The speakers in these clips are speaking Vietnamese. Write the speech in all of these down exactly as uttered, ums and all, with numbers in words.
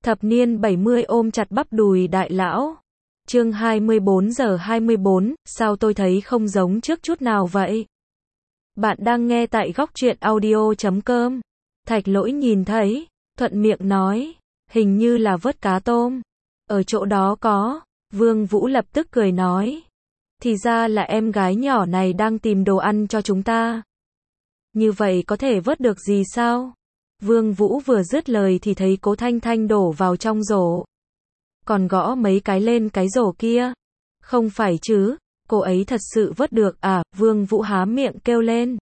Thập niên bảy mươi ôm chặt bắp đùi đại lão. Chương hai mươi bốn giờ hai mươi bốn, sao tôi thấy không giống trước chút nào vậy? Bạn đang nghe tại góc truyện audio chấm com. Thạch Lỗi nhìn thấy, thuận miệng nói, hình như là vớt cá tôm. Ở chỗ đó có. Vương Vũ lập tức cười nói, thì ra là em gái nhỏ này đang tìm đồ ăn cho chúng ta. Như vậy có thể vớt được gì sao? Vương Vũ vừa dứt lời thì thấy Cố Thanh Thanh đổ vào trong rổ. Còn gõ mấy cái lên cái rổ kia. Không phải chứ, cô ấy thật sự vớt được à? Vương Vũ há miệng kêu lên.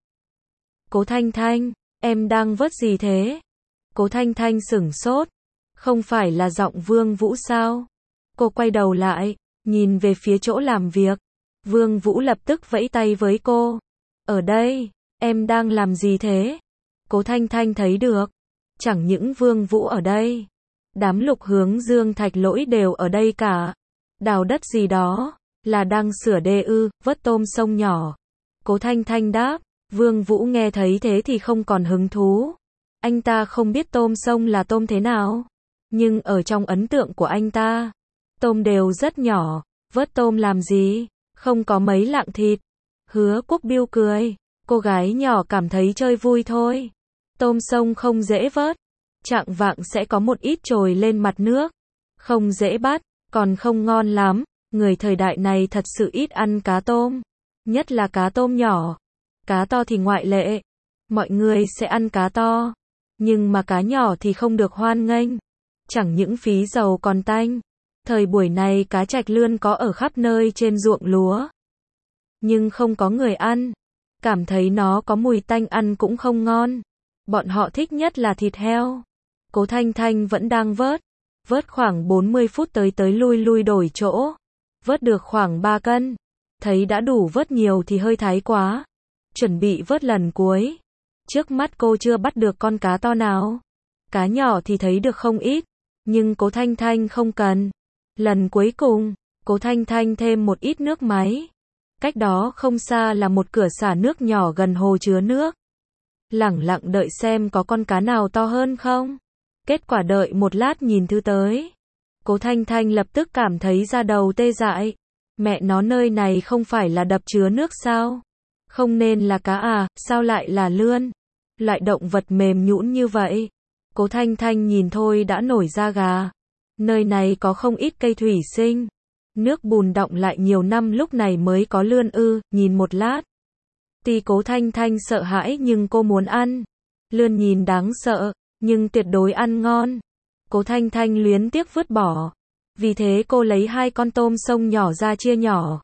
Cố Thanh Thanh, em đang vớt gì thế? Cố Thanh Thanh sửng sốt. Không phải là giọng Vương Vũ sao? Cô quay đầu lại, nhìn về phía chỗ làm việc. Vương Vũ lập tức vẫy tay với cô. Ở đây, em đang làm gì thế? Cố Thanh Thanh thấy được. Chẳng những Vương Vũ ở đây, đám Lục Hướng Dương Thạch Lỗi đều ở đây cả. Đào đất gì đó, là đang sửa đê ư, vớt tôm sông nhỏ. Cố Thanh Thanh đáp. Vương Vũ nghe thấy thế thì không còn hứng thú. Anh ta không biết tôm sông là tôm thế nào. Nhưng ở trong ấn tượng của anh ta, tôm đều rất nhỏ. Vớt tôm làm gì? Không có mấy lạng thịt. Hứa Quốc Biêu cười. Cô gái nhỏ cảm thấy chơi vui thôi. Tôm sông không dễ vớt. Chạng vạng sẽ có một ít trồi lên mặt nước. Không dễ bắt, còn không ngon lắm. Người thời đại này thật sự ít ăn cá tôm. Nhất là cá tôm nhỏ. Cá to thì ngoại lệ. Mọi người sẽ ăn cá to. Nhưng mà cá nhỏ thì không được hoan nghênh. Chẳng những phí dầu còn tanh. Thời buổi này cá trạch lươn có ở khắp nơi trên ruộng lúa. Nhưng không có người ăn. Cảm thấy nó có mùi tanh ăn cũng không ngon. Bọn họ thích nhất là thịt heo. Cố Thanh Thanh vẫn đang vớt. Vớt khoảng bốn mươi phút tới tới lui lui đổi chỗ. Vớt được khoảng ba cân. Thấy đã đủ vớt nhiều thì hơi thái quá. Chuẩn bị vớt lần cuối. Trước mắt cô chưa bắt được con cá to nào. Cá nhỏ thì thấy được không ít. Nhưng Cố Thanh Thanh không cần. Lần cuối cùng, Cố Thanh Thanh thêm một ít nước máy. Cách đó không xa là một cửa xả nước nhỏ gần hồ chứa nước. Lẳng lặng đợi xem có con cá nào to hơn không. Kết quả đợi một lát nhìn thứ tới. Cố Thanh Thanh lập tức cảm thấy da đầu tê dại. Mẹ nó, nơi này không phải là đập chứa nước sao? Không nên là cá à, sao lại là lươn? Loại động vật mềm nhũn như vậy. Cố Thanh Thanh nhìn thôi đã nổi da gà. Nơi này có không ít cây thủy sinh. Nước bùn đọng lại nhiều năm lúc này mới có lươn ư, nhìn một lát. Tuy Cố Thanh Thanh sợ hãi nhưng cô muốn ăn. Lươn nhìn đáng sợ, nhưng tuyệt đối ăn ngon. Cố Thanh Thanh luyến tiếc vứt bỏ. Vì thế cô lấy hai con tôm sông nhỏ ra chia nhỏ.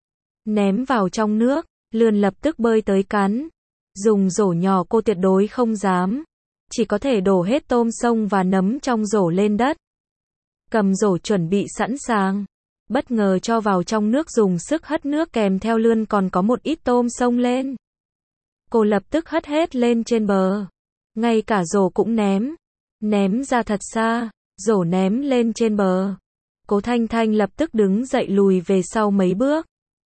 Ném vào trong nước, lươn lập tức bơi tới cắn. Dùng rổ nhỏ cô tuyệt đối không dám. Chỉ có thể đổ hết tôm sông và nấm trong rổ lên đất. Cầm rổ chuẩn bị sẵn sàng. Bất ngờ cho vào trong nước dùng sức hất nước kèm theo lươn còn có một ít tôm sông lên. Cô lập tức hất hết lên trên bờ. Ngay cả rổ cũng ném. Ném ra thật xa, rổ ném lên trên bờ. Cố Thanh Thanh lập tức đứng dậy lùi về sau mấy bước.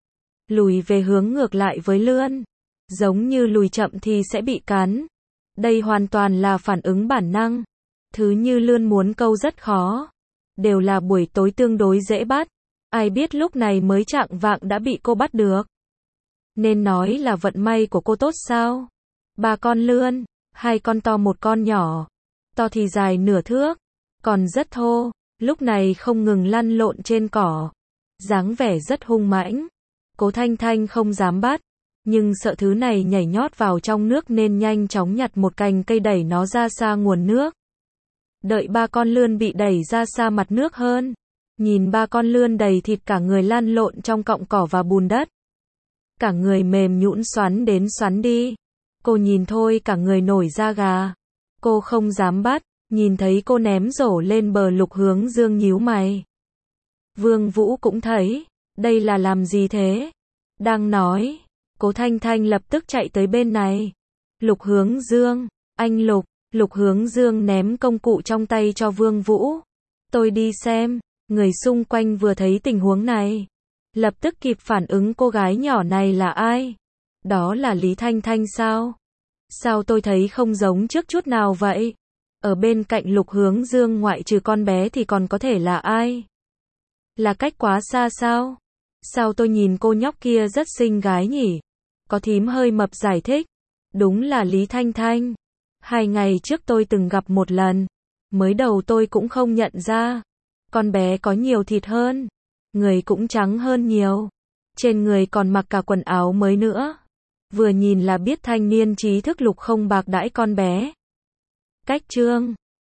Lùi về hướng ngược lại với lươn. Giống như lùi chậm thì sẽ bị cắn. Đây hoàn toàn là phản ứng bản năng. Thứ như lươn muốn câu rất khó. Đều là buổi tối tương đối dễ bắt. Ai biết lúc này mới chạng vạng đã bị cô bắt được. Nên nói là vận may của cô tốt sao? Ba con lươn, hai con to một con nhỏ. To thì dài nửa thước, còn rất thô, lúc này không ngừng lăn lộn trên cỏ. Dáng vẻ rất hung mãnh. Cố Thanh Thanh không dám bắt, nhưng sợ thứ này nhảy nhót vào trong nước nên nhanh chóng nhặt một cành cây đẩy nó ra xa nguồn nước. Đợi ba con lươn bị đẩy ra xa mặt nước hơn. Nhìn ba con lươn đầy thịt cả người lăn lộn trong cọng cỏ và bùn đất. Cả người mềm nhũn xoắn đến xoắn đi. Cô nhìn thôi cả người nổi da gà. Cô không dám bắt, nhìn thấy cô ném rổ lên bờ. Lục Hướng Dương nhíu mày. Vương Vũ cũng thấy, đây là làm gì thế? Đang nói, Cố Thanh Thanh lập tức chạy tới bên này. Lục Hướng Dương, anh Lục, Lục Hướng Dương ném công cụ trong tay cho Vương Vũ. Tôi đi xem. Người xung quanh vừa thấy tình huống này, lập tức kịp phản ứng cô gái nhỏ này là ai? Đó là Lý Thanh Thanh sao? Sao tôi thấy không giống trước chút nào vậy? Ở bên cạnh Lục Hướng Dương ngoại trừ con bé thì còn có thể là ai? Là cách quá xa sao? Sao tôi nhìn cô nhóc kia rất xinh gái nhỉ? Có thím hơi mập giải thích. Đúng là Lý Thanh Thanh. Hai ngày trước tôi từng gặp một lần. Mới đầu tôi cũng không nhận ra. Con bé có nhiều thịt hơn. Người cũng trắng hơn nhiều. Trên người còn mặc cả quần áo mới nữa. Vừa nhìn là biết thanh niên trí thức Lục không bạc đãi con bé. Cách chương